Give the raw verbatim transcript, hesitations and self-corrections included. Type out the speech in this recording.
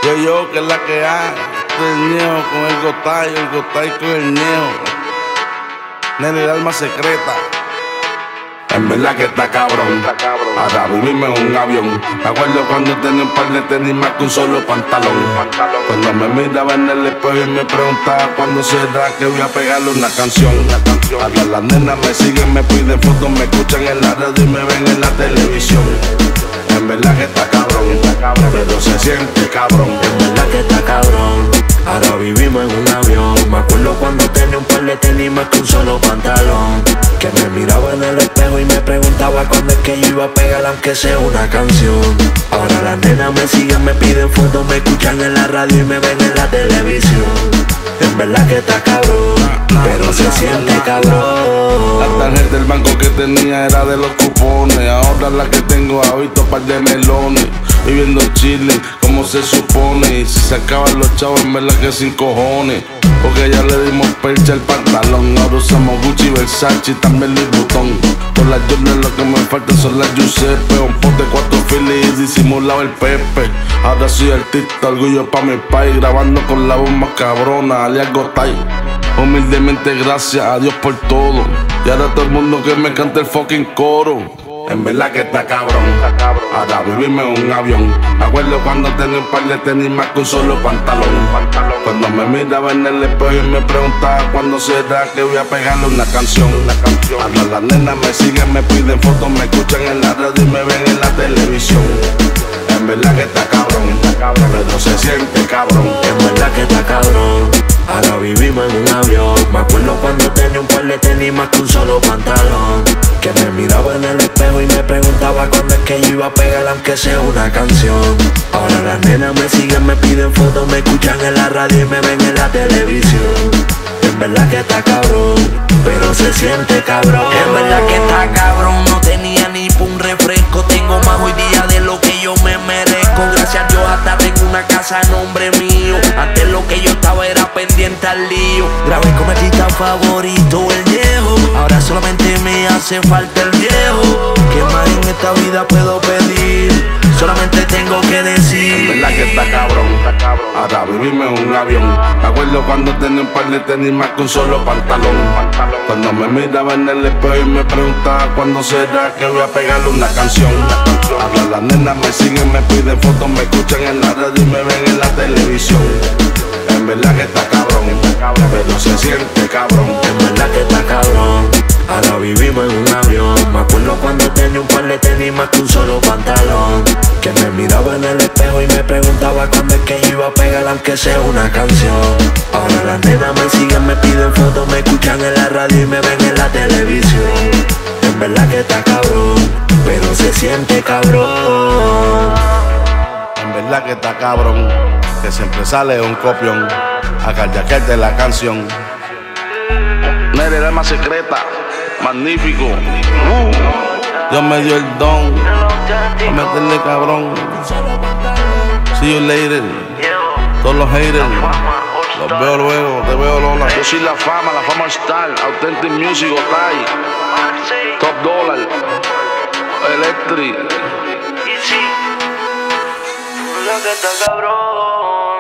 Yo, yo, que es la que hay. Este es el Ñejo con el Gotay, el Gotay con el Ñejo. Nene, el alma secreta. En verdad que está cabrón, ahora vivirme en un avión. Me acuerdo cuando tenía un par de tenis más que un solo pantalón. Cuando me miraba en el espejo y me preguntaba cuándo será que voy a pegarle una canción. Ahora las nenas me siguen, me piden fotos, me escuchan en la radio y me ven en la televisión. En verdad que está cabrón, pero se siente cabrón. En verdad que está cabrón, ahora vivimos en un avión. Me acuerdo cuando tenía un par de tenis más que un solo pantalón. Que me miraba en el espejo y me preguntaba cuándo es que yo iba a pegar aunque sea una canción. Ahora las nenas me siguen, me piden fotos, me escuchan en la radio y me ven en la televisión. En verdad que está cabrón, pero se siente cabrón. La tarjeta del banco que tenía era de los cupones. Ahora la que tengo ha visto par de melones. Viviendo chile como se supone. Y si se acaban los chavos en verdad que sin cojones. Porque ya le dimos percha al pantalón. Ahora usamos Gucci, Versace y también Louis Vuitton. Por las Jordan lo que me faltan son las Giuseppe. Un pote, cuatro filis y disimulado el Pepe. Ahora soy artista, orgullo pa' mi país. Grabando con la voz más cabrona, alias Gotay. Humildemente gracias a Dios por todo. Y ahora todo el mundo que me cante el fucking coro. En verdad que está cabrón, ahora vivirme en un avión. Me acuerdo cuando tenía un par de tenis más que un solo pantalón. Cuando me miraba en el espejo y me preguntaba cuándo será que voy a pegarle una canción. Ahora las nenas me siguen, me piden fotos, me escuchan en la radio y me ven en la televisión. En verdad que está cabrón, pero se siente cabrón. En verdad que está cabrón, ahora vivimos en un avión. Me acuerdo cuando tenía un par de tenis más que un solo pantalón. Que me miraba en el espejo y me preguntaba cuándo es que yo iba a pegar aunque sea una canción. Ahora las nenas me siguen, me piden fotos, me escuchan en la radio y me ven en la televisión. En verdad que está cabrón, pero se siente cabrón. En verdad que está cabrón, no tenía ni pa' un refresco. Tengo más hoy día de lo que yo me merezco. Gracias a Dios hasta tengo una casa a nombre mío. Antes lo que yo estaba era pendiente al lío. Grabé con mi artista favorito, el Ñejo. Ahora solamente me hace falta el viejo. ¿Qué más en esta vida puedo pedir? Solamente tengo que decir. En verdad que está cabrón, ahora vivirme en un avión. Me acuerdo cuando tenía un par de tenis más que un solo pantalón. Cuando me miraba en el espejo y me preguntaba cuándo será que voy a pegarle una canción. Ahora las nenas me siguen, me piden fotos, me escuchan en la radio y me ven en la televisión. En verdad que está cabrón, pero se siente cabrón. En verdad que está cabrón, ahora vivimos en un avión. Me acuerdo cuando tenía un par de tenis más que un solo pantalón. Que me miraba en el espejo y me preguntaba cuándo es que yo iba a pegar aunque sea una canción. Ahora las nenas me siguen, me piden fotos, me escuchan en la radio y me ven en la televisión. En verdad que está cabrón, pero se siente cabrón. En verdad que está cabrón, que siempre sale un copión a carjaquearte la canción. Nere, el alma secreta, magnífico. Uh, Dios me dio el don a meterle cabrón. See you later. Todos los haters, los veo luego, te veo Lola. Yo soy la fama, la fama star, Authentic Music, Gotay, Top Dollar, Electric. Y sí, la que está cabrón.